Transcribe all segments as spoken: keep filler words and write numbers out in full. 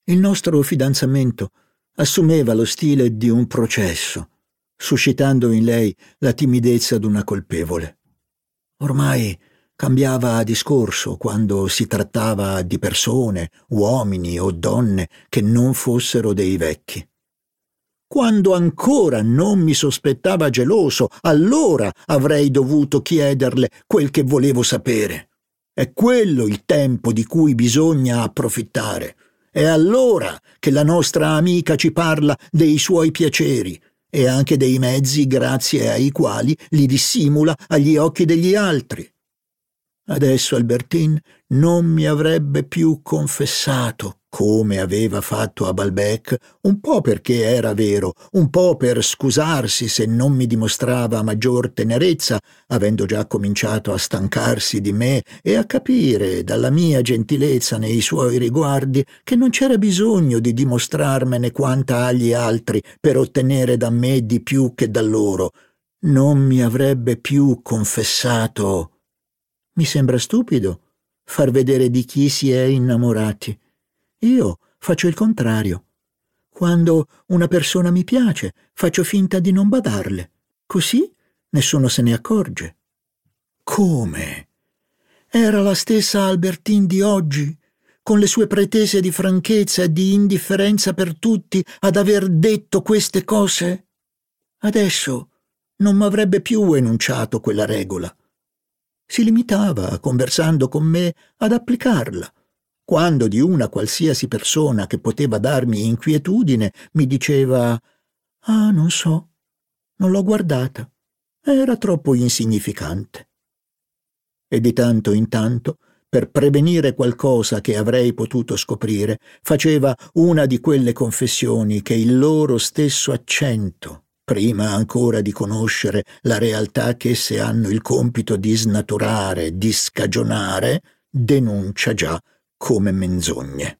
Il nostro fidanzamento assumeva lo stile di un processo, suscitando in lei la timidezza d'una colpevole. Ormai cambiava discorso quando si trattava di persone, uomini o donne che non fossero dei vecchi. Quando ancora non mi sospettava geloso, allora avrei dovuto chiederle quel che volevo sapere. È quello il tempo di cui bisogna approfittare. È allora che la nostra amica ci parla dei suoi piaceri e anche dei mezzi grazie ai quali li dissimula agli occhi degli altri. Adesso Albertine non mi avrebbe più confessato, come aveva fatto a Balbec, un po' perché era vero, un po' per scusarsi se non mi dimostrava maggior tenerezza, avendo già cominciato a stancarsi di me e a capire dalla mia gentilezza nei suoi riguardi che non c'era bisogno di dimostrarmene quanta agli altri per ottenere da me di più che da loro. Non mi avrebbe più confessato. Mi sembra stupido far vedere di chi si è innamorati. Io faccio il contrario. Quando una persona mi piace, faccio finta di non badarle. Così nessuno se ne accorge. Come? Era la stessa Albertine di oggi, con le sue pretese di franchezza e di indifferenza per tutti, ad aver detto queste cose? Adesso non m'avrebbe più enunciato quella regola. Si limitava, conversando con me, ad applicarla. Quando di una qualsiasi persona che poteva darmi inquietudine mi diceva «Ah, non so, non l'ho guardata, era troppo insignificante». E di tanto in tanto, per prevenire qualcosa che avrei potuto scoprire, faceva una di quelle confessioni che il loro stesso accento, prima ancora di conoscere la realtà che esse hanno il compito di snaturare, di scagionare, denuncia già come menzogne.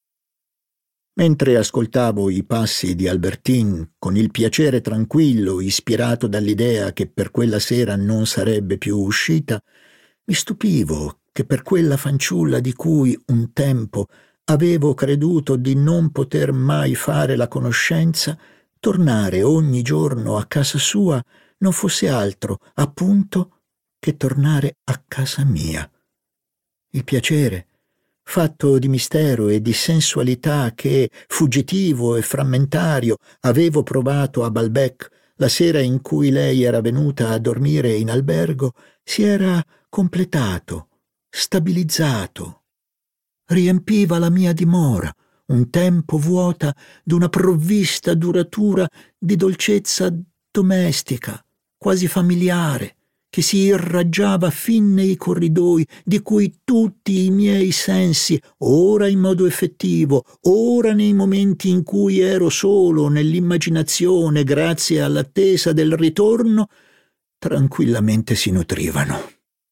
Mentre ascoltavo i passi di Albertine con il piacere tranquillo ispirato dall'idea che per quella sera non sarebbe più uscita, mi stupivo che per quella fanciulla di cui un tempo avevo creduto di non poter mai fare la conoscenza, tornare ogni giorno a casa sua non fosse altro, appunto, che tornare a casa mia. Il piacere, fatto di mistero e di sensualità che, fuggitivo e frammentario, avevo provato a Balbec la sera in cui lei era venuta a dormire in albergo, si era completato, stabilizzato. Riempiva la mia dimora, un tempo vuota d'una provvista duratura di dolcezza domestica, quasi familiare, che si irraggiava fin nei corridoi, di cui tutti i miei sensi, ora in modo effettivo, ora nei momenti in cui ero solo nell'immaginazione grazie all'attesa del ritorno, tranquillamente si nutrivano.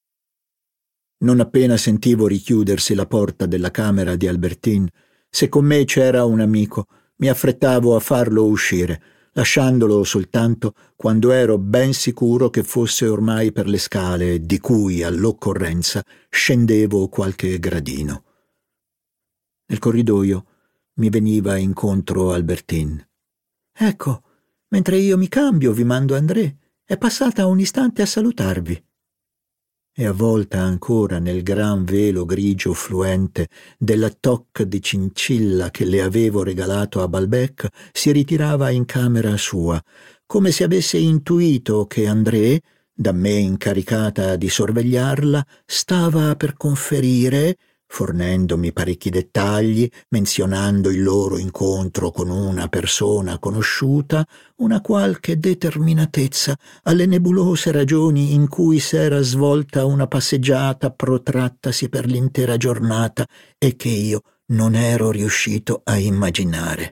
Non appena sentivo richiudersi la porta della camera di Albertine, se con me c'era un amico, mi affrettavo a farlo uscire, lasciandolo soltanto quando ero ben sicuro che fosse ormai per le scale di cui, all'occorrenza, scendevo qualche gradino. Nel corridoio mi veniva incontro Albertine. «Ecco, mentre io mi cambio vi mando André. È passata un istante a salutarvi». E avvolta ancora nel gran velo grigio fluente della toque di cincilla che le avevo regalato a Balbec, si ritirava in camera sua, come se avesse intuito che André, da me incaricata di sorvegliarla, stava per conferire, fornendomi parecchi dettagli, menzionando il loro incontro con una persona conosciuta, una qualche determinatezza alle nebulose ragioni in cui s'era svolta una passeggiata protrattasi per l'intera giornata e che io non ero riuscito a immaginare.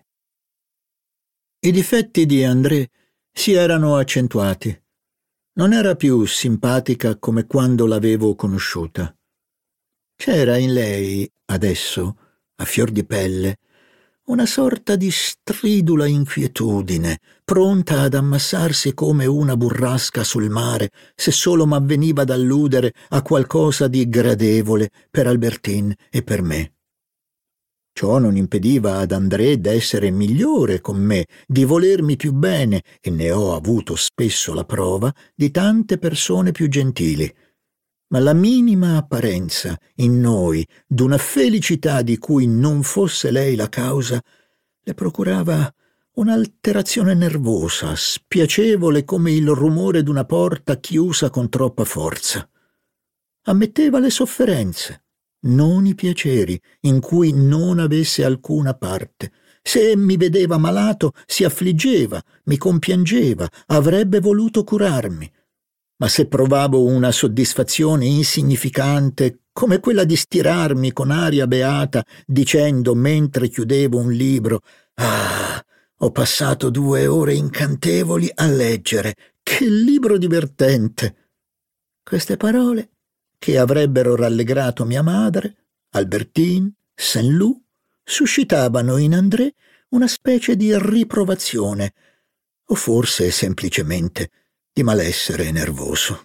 I difetti di André si erano accentuati. Non era più simpatica come quando l'avevo conosciuta. C'era in lei, adesso, a fior di pelle, una sorta di stridula inquietudine, pronta ad ammassarsi come una burrasca sul mare, se solo m'avveniva d'alludere a qualcosa di gradevole per Albertine e per me. Ciò non impediva ad André d'essere migliore con me, di volermi più bene, e ne ho avuto spesso la prova, di tante persone più gentili. Ma la minima apparenza in noi d'una felicità di cui non fosse lei la causa le procurava un'alterazione nervosa, spiacevole come il rumore d'una porta chiusa con troppa forza. Ammetteva le sofferenze, non i piaceri, in cui non avesse alcuna parte. Se mi vedeva malato, si affliggeva, mi compiangeva, avrebbe voluto curarmi. Ma se provavo una soddisfazione insignificante, come quella di stirarmi con aria beata, dicendo mentre chiudevo un libro: «Ah, ho passato due ore incantevoli a leggere, che libro divertente!» Queste parole, che avrebbero rallegrato mia madre, Albertine, Saint-Loup, suscitavano in André una specie di riprovazione, o forse semplicemente di malessere nervoso.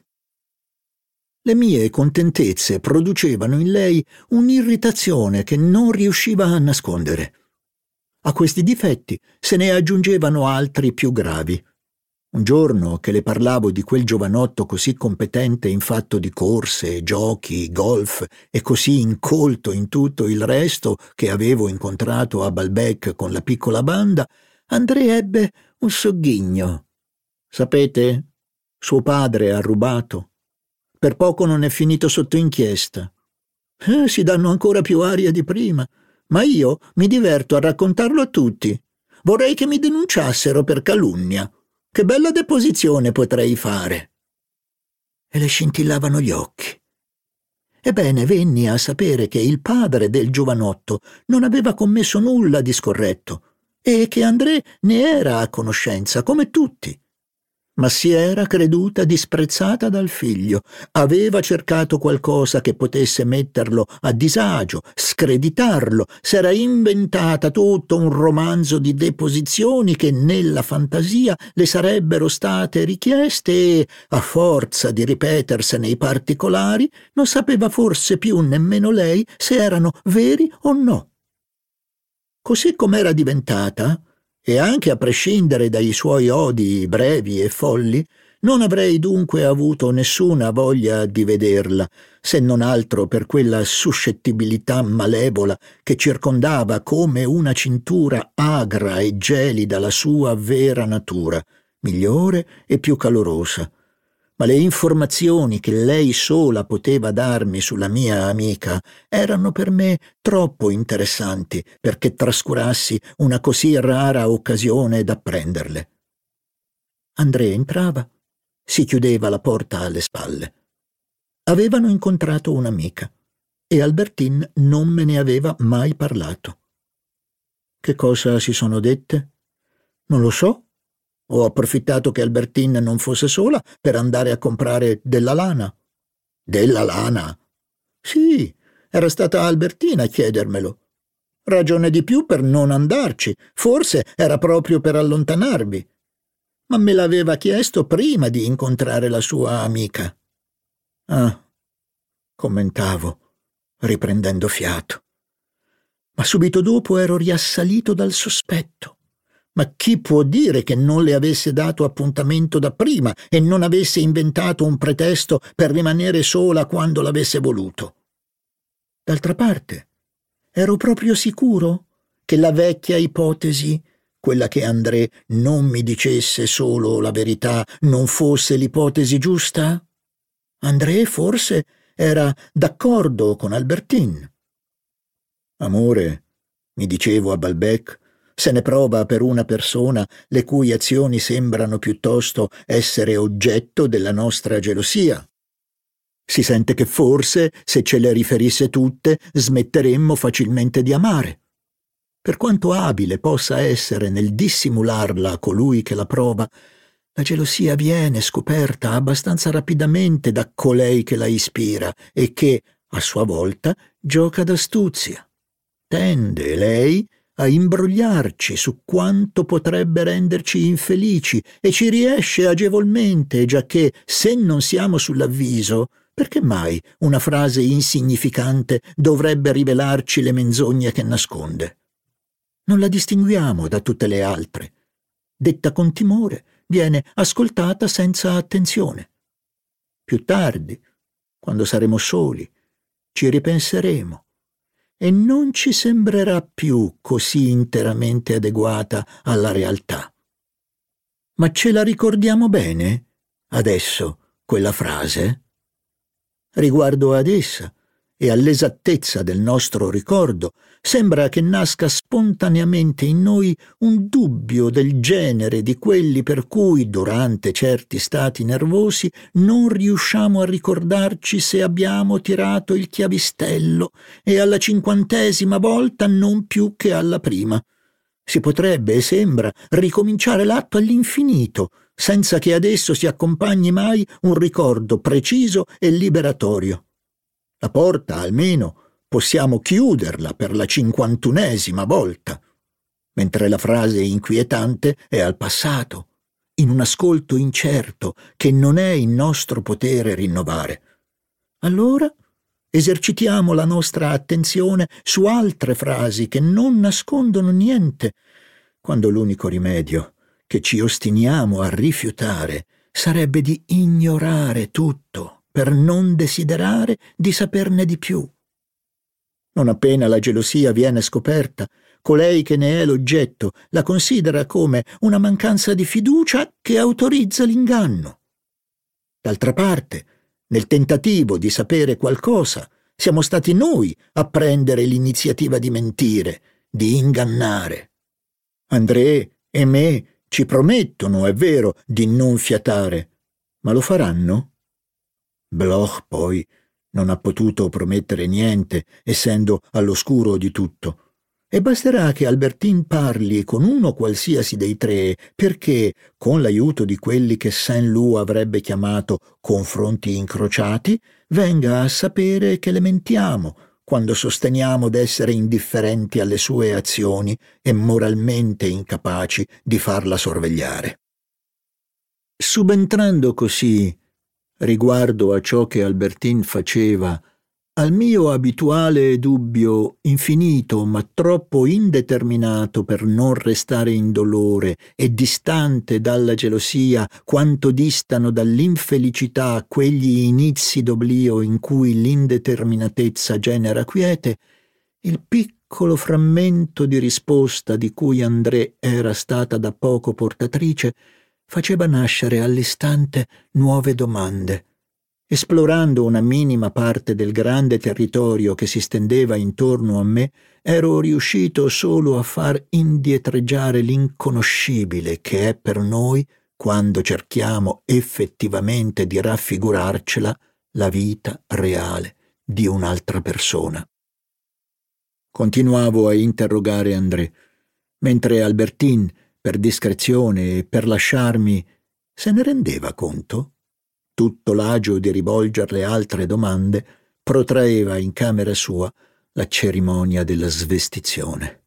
Le mie contentezze producevano in lei un'irritazione che non riusciva a nascondere. A questi difetti se ne aggiungevano altri più gravi. Un giorno che le parlavo di quel giovanotto così competente in fatto di corse, giochi, golf e così incolto in tutto il resto che avevo incontrato a Balbec con la piccola banda, André ebbe un sogghigno. «Sapete, suo padre ha rubato. Per poco non è finito sotto inchiesta. Eh, si danno ancora più aria di prima, ma io mi diverto a raccontarlo a tutti. Vorrei che mi denunciassero per calunnia. Che bella deposizione potrei fare!» E le scintillavano gli occhi. Ebbene, venni a sapere che il padre del giovanotto non aveva commesso nulla di scorretto e che André ne era a conoscenza, come tutti. Ma si era creduta disprezzata dal figlio, aveva cercato qualcosa che potesse metterlo a disagio, screditarlo, s'era inventata tutto un romanzo di deposizioni che nella fantasia le sarebbero state richieste e, a forza di ripetersene i particolari, non sapeva forse più nemmeno lei se erano veri o no. Così com'era diventata, e anche a prescindere dai suoi odi brevi e folli, non avrei dunque avuto nessuna voglia di vederla, se non altro per quella suscettibilità malevola che circondava come una cintura agra e gelida la sua vera natura, migliore e più calorosa. Ma le informazioni che lei sola poteva darmi sulla mia amica erano per me troppo interessanti perché trascurassi una così rara occasione d'apprenderle. André entrava, si chiudeva la porta alle spalle. Avevano incontrato un'amica e Albertine non me ne aveva mai parlato. Che cosa si sono dette? Non lo so. Ho approfittato che Albertine non fosse sola per andare a comprare della lana. Della lana? Sì, era stata Albertine a chiedermelo. Ragione di più per non andarci, forse era proprio per allontanarvi. Ma me l'aveva chiesto prima di incontrare la sua amica. Ah, commentavo, riprendendo fiato. Ma subito dopo ero riassalito dal sospetto. Ma chi può dire che non le avesse dato appuntamento da prima e non avesse inventato un pretesto per rimanere sola quando l'avesse voluto? D'altra parte, ero proprio sicuro che la vecchia ipotesi, quella che André non mi dicesse solo la verità, non fosse l'ipotesi giusta? André forse era d'accordo con Albertine. Amore, mi dicevo a Balbec, se ne prova per una persona le cui azioni sembrano piuttosto essere oggetto della nostra gelosia. Si sente che forse, se ce le riferisse tutte, smetteremmo facilmente di amare. Per quanto abile possa essere nel dissimularla a colui che la prova, la gelosia viene scoperta abbastanza rapidamente da colei che la ispira e che, a sua volta, gioca d'astuzia. Tende, lei, a imbrogliarci su quanto potrebbe renderci infelici e ci riesce agevolmente, giacché se non siamo sull'avviso Perché mai una frase insignificante dovrebbe rivelarci le menzogne che nasconde? Non la distinguiamo da tutte le altre. Detta con timore, viene ascoltata senza attenzione. Più tardi, quando saremo soli, ci ripenseremo e non ci sembrerà più così interamente adeguata alla realtà. Ma ce la ricordiamo bene, adesso, quella frase? Riguardo ad essa e all'esattezza del nostro ricordo, sembra che nasca spontaneamente in noi un dubbio del genere di quelli per cui, durante certi stati nervosi, non riusciamo a ricordarci se abbiamo tirato il chiavistello e alla cinquantesima volta non più che alla prima. Si potrebbe, sembra, ricominciare l'atto all'infinito, senza che ad esso si accompagni mai un ricordo preciso e liberatorio. La porta, almeno, possiamo chiuderla per la cinquantunesima volta, mentre la frase inquietante è al passato, in un ascolto incerto che non è in nostro potere rinnovare. Allora esercitiamo la nostra attenzione su altre frasi che non nascondono niente, quando l'unico rimedio che ci ostiniamo a rifiutare sarebbe di ignorare tutto per non desiderare di saperne di più. Non appena la gelosia viene scoperta, colei che ne è l'oggetto la considera come una mancanza di fiducia che autorizza l'inganno. D'altra parte, nel tentativo di sapere qualcosa, siamo stati noi a prendere l'iniziativa di mentire, di ingannare. André e me ci promettono, è vero, di non fiatare, ma lo faranno? Bloch, poi, non ha potuto promettere niente, essendo all'oscuro di tutto. E basterà che Albertine parli con uno qualsiasi dei tre perché, con l'aiuto di quelli che Saint-Loup avrebbe chiamato confronti incrociati, venga a sapere che le mentiamo quando sosteniamo d'essere indifferenti alle sue azioni e moralmente incapaci di farla sorvegliare. Subentrando così, riguardo a ciò che Albertine faceva, al mio abituale dubbio infinito ma troppo indeterminato per non restare indolore e distante dalla gelosia quanto distano dall'infelicità quegli inizi d'oblio in cui l'indeterminatezza genera quiete, il piccolo frammento di risposta di cui André era stata da poco portatrice faceva nascere all'istante nuove domande. Esplorando una minima parte del grande territorio che si stendeva intorno a me, ero riuscito solo a far indietreggiare l'inconoscibile che è per noi, quando cerchiamo effettivamente di raffigurarcela, la vita reale di un'altra persona. Continuavo a interrogare André, mentre Albertine, per discrezione e per lasciarmi, se ne rendeva conto. Tutto l'agio di rivolgerle altre domande protraeva in camera sua la cerimonia della svestizione.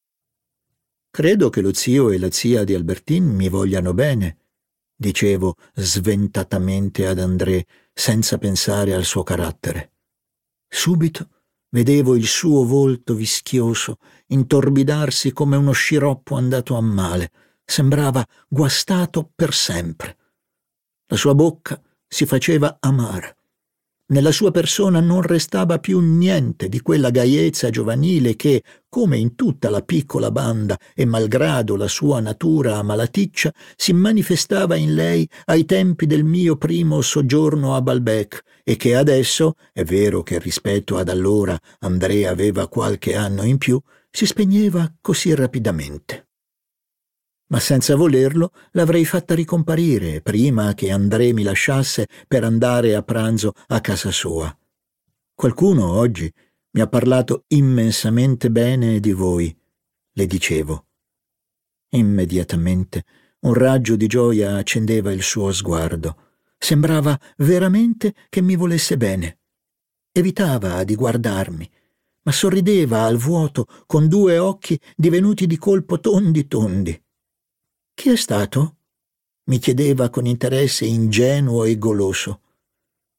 «Credo che lo zio e la zia di Albertine mi vogliano bene», dicevo sventatamente ad André, senza pensare al suo carattere. Subito vedevo il suo volto vischioso intorbidarsi come uno sciroppo andato a male, sembrava guastato per sempre. La sua bocca si faceva amara. Nella sua persona non restava più niente di quella gaiezza giovanile che, come in tutta la piccola banda e malgrado la sua natura amalaticcia, si manifestava in lei ai tempi del mio primo soggiorno a Balbec e che adesso, è vero che rispetto ad allora André aveva qualche anno in più, si spegneva così rapidamente. Ma senza volerlo l'avrei fatta ricomparire prima che André mi lasciasse per andare a pranzo a casa sua. Qualcuno oggi mi ha parlato immensamente bene di voi, le dicevo. Immediatamente un raggio di gioia accendeva il suo sguardo. Sembrava veramente che mi volesse bene. Evitava di guardarmi, ma sorrideva al vuoto con due occhi divenuti di colpo tondi tondi. «Chi è stato?» mi chiedeva con interesse ingenuo e goloso.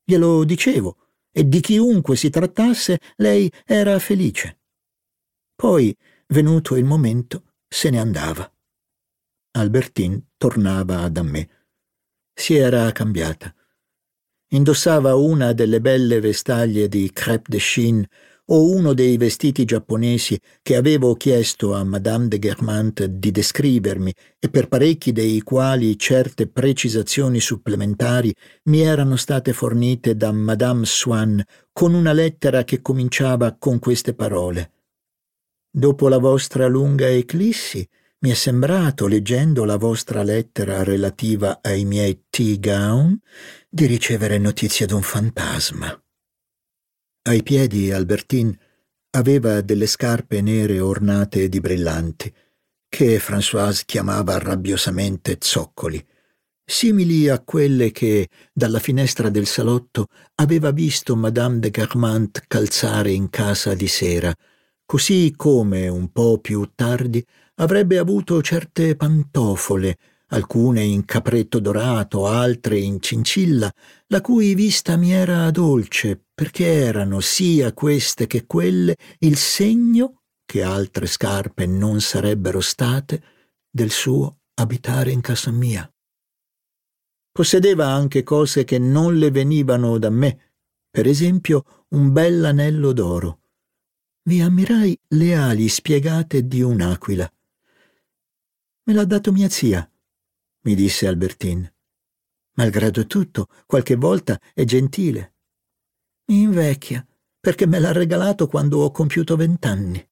Glielo dicevo, e di chiunque si trattasse, lei era felice. Poi, venuto il momento, se ne andava. Albertine tornava da me. Si era cambiata. Indossava una delle belle vestaglie di crêpe de Chine o uno dei vestiti giapponesi che avevo chiesto a Madame de Guermantes di descrivermi e per parecchi dei quali certe precisazioni supplementari mi erano state fornite da Madame Swann con una lettera che cominciava con queste parole: «Dopo la vostra lunga eclissi, mi è sembrato, leggendo la vostra lettera relativa ai miei tea gown, di ricevere notizie d'un fantasma». Ai piedi Albertine aveva delle scarpe nere ornate di brillanti, che Françoise chiamava rabbiosamente zoccoli, simili a quelle che, dalla finestra del salotto, aveva visto Madame de Guermantes calzare in casa di sera, così come, un po' più tardi, avrebbe avuto certe pantofole, alcune in capretto dorato, altre in cincilla, la cui vista mi era dolce, perché erano, sia queste che quelle, il segno, che altre scarpe non sarebbero state, del suo abitare in casa mia. Possedeva anche cose che non le venivano da me, per esempio un bell'anello d'oro. Vi ammirai le ali spiegate di un'aquila. «Me l'ha dato mia zia», mi disse Albertine. «Malgrado tutto, qualche volta è gentile. Mi invecchia, perché me l'ha regalato quando ho compiuto vent'anni».